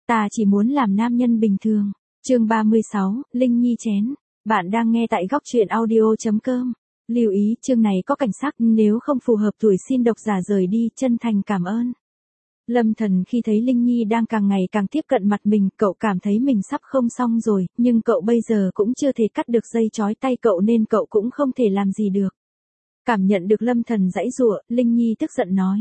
Ta chỉ muốn làm nam nhân bình thường. Chương 36, Linh Nhi chén. Bạn đang nghe tại góc truyện audio.com. Lưu ý, chương này có cảnh sắc, nếu không phù hợp tuổi xin độc giả rời đi, chân thành cảm ơn. Lâm Thần khi thấy Linh Nhi đang càng ngày càng tiếp cận mặt mình, cậu cảm thấy mình sắp không xong rồi, nhưng cậu bây giờ cũng chưa thể cắt được dây trói tay cậu nên cậu cũng không thể làm gì được. Cảm nhận được Lâm Thần giãy giụa, Linh Nhi tức giận nói.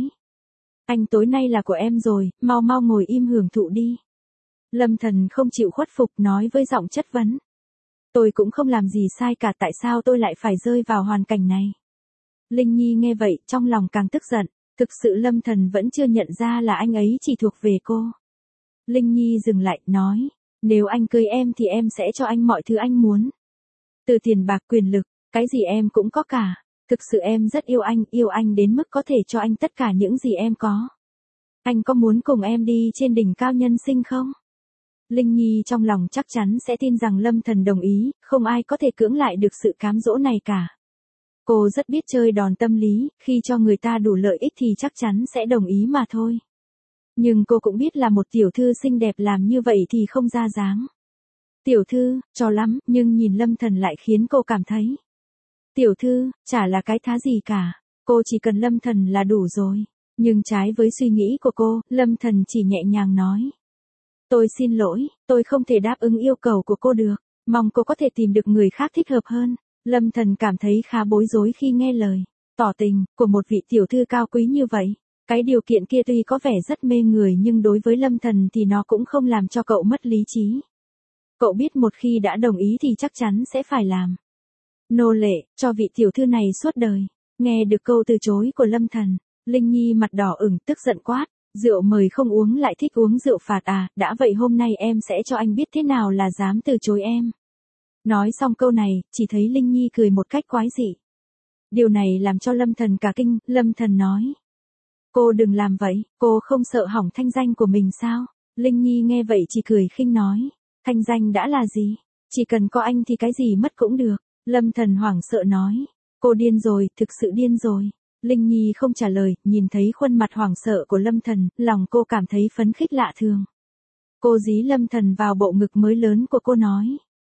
Anh tối nay là của em rồi, mau mau ngồi im hưởng thụ đi. Lâm Thần không chịu khuất phục nói với giọng chất vấn. Tôi cũng không làm gì sai cả, tại sao tôi lại phải rơi vào hoàn cảnh này? Linh Nhi nghe vậy trong lòng càng tức giận, thực sự Lâm Thần vẫn chưa nhận ra là anh ấy chỉ thuộc về cô. Linh Nhi dừng lại, nói, nếu anh cưới em thì em sẽ cho anh mọi thứ anh muốn. Từ tiền bạc quyền lực, cái gì em cũng có cả. Thực sự em rất yêu anh đến mức có thể cho anh tất cả những gì em có. Anh có muốn cùng em đi trên đỉnh cao nhân sinh không? Linh Nhi trong lòng chắc chắn sẽ tin rằng Lâm Thần đồng ý, không ai có thể cưỡng lại được sự cám dỗ này cả. Cô rất biết chơi đòn tâm lý, khi cho người ta đủ lợi ích thì chắc chắn sẽ đồng ý mà thôi. Nhưng cô cũng biết là một tiểu thư xinh đẹp làm như vậy thì không ra dáng. Tiểu thư, cho lắm, nhưng nhìn Lâm Thần lại khiến cô cảm thấy. Tiểu thư, chả là cái thá gì cả, cô chỉ cần Lâm Thần là đủ rồi. Nhưng trái với suy nghĩ của cô, Lâm Thần chỉ nhẹ nhàng nói. Tôi xin lỗi, tôi không thể đáp ứng yêu cầu của cô được, mong cô có thể tìm được người khác thích hợp hơn. Lâm Thần cảm thấy khá bối rối khi nghe lời tỏ tình của một vị tiểu thư cao quý như vậy. Cái điều kiện kia tuy có vẻ rất mê người nhưng đối với Lâm Thần thì nó cũng không làm cho cậu mất lý trí. Cậu biết một khi đã đồng ý thì chắc chắn sẽ phải làm nô lệ cho vị tiểu thư này suốt đời. Nghe được câu từ chối của Lâm Thần, Linh Nhi mặt đỏ ửng tức giận quát. Rượu mời không uống lại thích uống rượu phạt à, đã vậy hôm nay em sẽ cho anh biết thế nào là dám từ chối em. Nói xong câu này, chỉ thấy Linh Nhi cười một cách quái dị. Điều này làm cho Lâm Thần cả kinh, Lâm Thần nói. Cô đừng làm vậy, cô không sợ hỏng thanh danh của mình sao? Linh Nhi nghe vậy chỉ cười khinh nói. Thanh danh đã là gì? Chỉ cần có anh thì cái gì mất cũng được. Lâm Thần hoảng sợ nói. Cô điên rồi, thực sự điên rồi. Linh Nhi không trả lời, nhìn thấy khuôn mặt hoảng sợ của Lâm Thần, lòng cô cảm thấy phấn khích lạ thường. Cô dí Lâm Thần vào bộ ngực mới lớn của cô nói.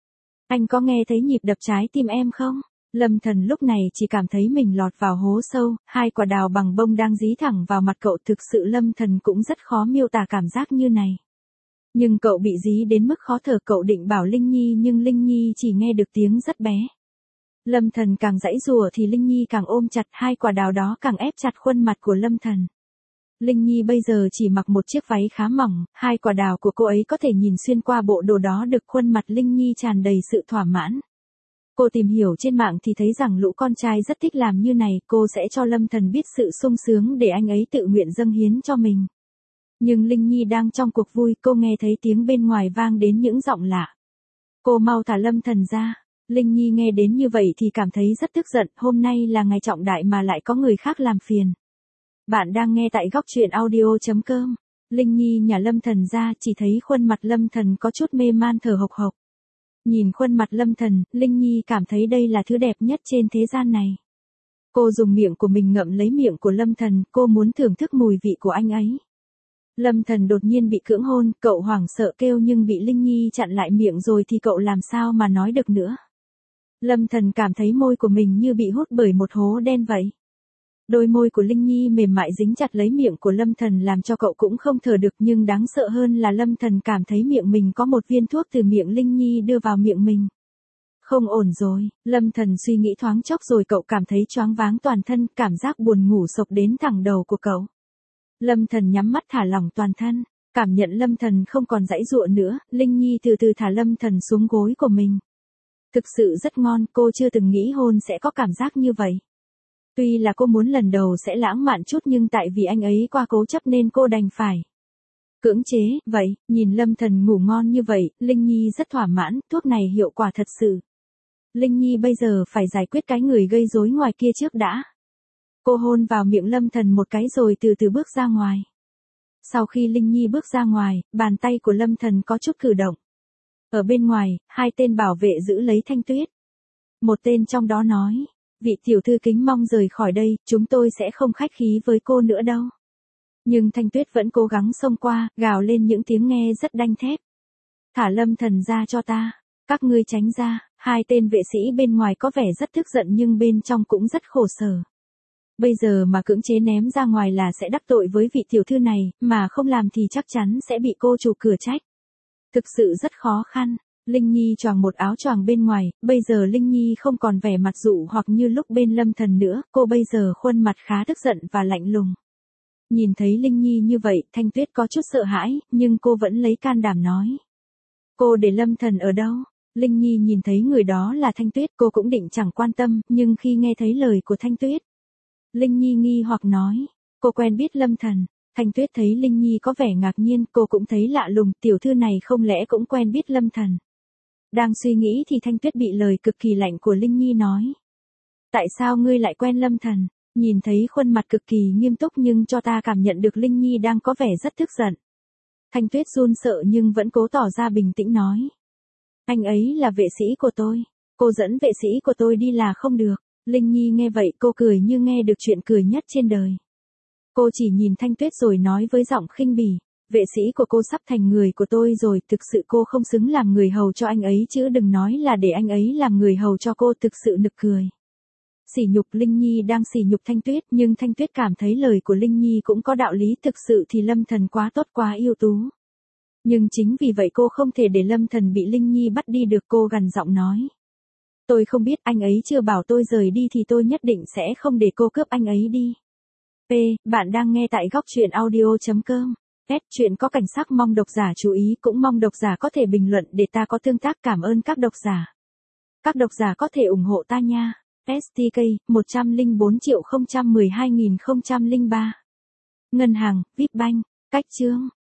Anh có nghe thấy nhịp đập trái tim em không? Lâm Thần lúc này chỉ cảm thấy mình lọt vào hố sâu, hai quả đào bằng bông đang dí thẳng vào mặt cậu, thực sự Lâm Thần cũng rất khó miêu tả cảm giác như này. Nhưng cậu bị dí đến mức khó thở, cậu định bảo Linh Nhi nhưng Linh Nhi chỉ nghe được tiếng rất bé. Lâm Thần càng giãy giụa thì Linh Nhi càng ôm chặt, hai quả đào đó càng ép chặt khuôn mặt của Lâm Thần. Linh Nhi bây giờ chỉ mặc một chiếc váy khá mỏng, hai quả đào của cô ấy có thể nhìn xuyên qua bộ đồ đó được, khuôn mặt Linh Nhi tràn đầy sự thỏa mãn. Cô tìm hiểu trên mạng thì thấy rằng lũ con trai rất thích làm như này, cô sẽ cho Lâm Thần biết sự sung sướng để anh ấy tự nguyện dâng hiến cho mình. Nhưng Linh Nhi đang trong cuộc vui, cô nghe thấy tiếng bên ngoài vang đến những giọng lạ. Cô mau thả Lâm Thần ra. Linh Nhi nghe đến như vậy thì cảm thấy rất tức giận, hôm nay là ngày trọng đại mà lại có người khác làm phiền. Bạn đang nghe tại góc truyện audio.com. Linh Nhi nhả Lâm Thần ra, chỉ thấy khuôn mặt Lâm Thần có chút mê man thở hộc hộc. Nhìn khuôn mặt Lâm Thần, Linh Nhi cảm thấy đây là thứ đẹp nhất trên thế gian này. Cô dùng miệng của mình ngậm lấy miệng của Lâm Thần, cô muốn thưởng thức mùi vị của anh ấy. Lâm Thần đột nhiên bị cưỡng hôn, cậu hoảng sợ kêu nhưng bị Linh Nhi chặn lại miệng rồi thì cậu làm sao mà nói được nữa. Lâm Thần cảm thấy môi của mình như bị hút bởi một hố đen vậy. Đôi môi của Linh Nhi mềm mại dính chặt lấy miệng của Lâm Thần làm cho cậu cũng không thở được, nhưng đáng sợ hơn là Lâm Thần cảm thấy miệng mình có một viên thuốc từ miệng Linh Nhi đưa vào miệng mình. Không ổn rồi, Lâm Thần suy nghĩ thoáng chốc rồi cậu cảm thấy choáng váng toàn thân, cảm giác buồn ngủ xộc đến thẳng đầu của cậu. Lâm Thần nhắm mắt thả lỏng toàn thân, cảm nhận Lâm Thần không còn giãy giụa nữa, Linh Nhi từ từ thả Lâm Thần xuống gối của mình. Thực sự rất ngon, cô chưa từng nghĩ hôn sẽ có cảm giác như vậy. Tuy là cô muốn lần đầu sẽ lãng mạn chút nhưng tại vì anh ấy quá cố chấp nên cô đành phải cưỡng chế. Vậy, nhìn Lâm Thần ngủ ngon như vậy, Linh Nhi rất thỏa mãn, thuốc này hiệu quả thật sự. Linh Nhi bây giờ phải giải quyết cái người gây rối ngoài kia trước đã. Cô hôn vào miệng Lâm Thần một cái rồi từ từ bước ra ngoài. Sau khi Linh Nhi bước ra ngoài, bàn tay của Lâm Thần có chút cử động. Ở bên ngoài, hai tên bảo vệ giữ lấy Thanh Tuyết. Một tên trong đó nói, vị tiểu thư kính mong rời khỏi đây, chúng tôi sẽ không khách khí với cô nữa đâu. Nhưng Thanh Tuyết vẫn cố gắng xông qua, gào lên những tiếng nghe rất đanh thép. Thả Lâm Thần ra cho ta. Các ngươi tránh ra. Hai tên vệ sĩ bên ngoài có vẻ rất tức giận nhưng bên trong cũng rất khổ sở. Bây giờ mà cưỡng chế ném ra ngoài là sẽ đắc tội với vị tiểu thư này, mà không làm thì chắc chắn sẽ bị cô chủ cửa trách. Thực sự rất khó khăn. Linh Nhi choàng một áo choàng bên ngoài, bây giờ Linh Nhi không còn vẻ mặt dụ hoặc như lúc bên Lâm Thần nữa, cô bây giờ khuôn mặt khá tức giận và lạnh lùng. Nhìn thấy Linh Nhi như vậy, Thanh Tuyết có chút sợ hãi, nhưng cô vẫn lấy can đảm nói. Cô để Lâm Thần ở đâu? Linh Nhi nhìn thấy người đó là Thanh Tuyết, cô cũng định chẳng quan tâm, nhưng khi nghe thấy lời của Thanh Tuyết, Linh Nhi nghi hoặc nói, cô quen biết Lâm Thần. Thanh Tuyết thấy Linh Nhi có vẻ ngạc nhiên, cô cũng thấy lạ lùng, tiểu thư này không lẽ cũng quen biết Lâm Thần. Đang suy nghĩ thì Thanh Tuyết bị lời cực kỳ lạnh của Linh Nhi nói. Tại sao ngươi lại quen Lâm Thần? Nhìn thấy khuôn mặt cực kỳ nghiêm túc nhưng cho ta cảm nhận được Linh Nhi đang có vẻ rất tức giận. Thanh Tuyết run sợ nhưng vẫn cố tỏ ra bình tĩnh nói. Anh ấy là vệ sĩ của tôi. Cô dẫn vệ sĩ của tôi đi là không được. Linh Nhi nghe vậy cô cười như nghe được chuyện cười nhất trên đời. Cô chỉ nhìn Thanh Tuyết rồi nói với giọng khinh bỉ. Vệ sĩ của cô sắp thành người của tôi rồi, thực sự cô không xứng làm người hầu cho anh ấy chứ đừng nói là để anh ấy làm người hầu cho cô, thực sự nực cười. Sỉ nhục. Linh Nhi đang sỉ nhục Thanh Tuyết nhưng Thanh Tuyết cảm thấy lời của Linh Nhi cũng có đạo lý, thực sự thì Lâm Thần quá tốt quá ưu tú. Nhưng chính vì vậy cô không thể để Lâm Thần bị Linh Nhi bắt đi được, cô gằn giọng nói. Tôi không biết, anh ấy chưa bảo tôi rời đi thì tôi nhất định sẽ không để cô cướp anh ấy đi. P. Bạn đang nghe tại góc truyện audio.com. S. Chuyện có cảnh sắc, mong độc giả chú ý, cũng mong độc giả có thể bình luận để ta có tương tác. Cảm ơn các độc giả. Các độc giả có thể ủng hộ ta nha. STK 104.012.003. Ngân hàng VIP Bank. Cách chương.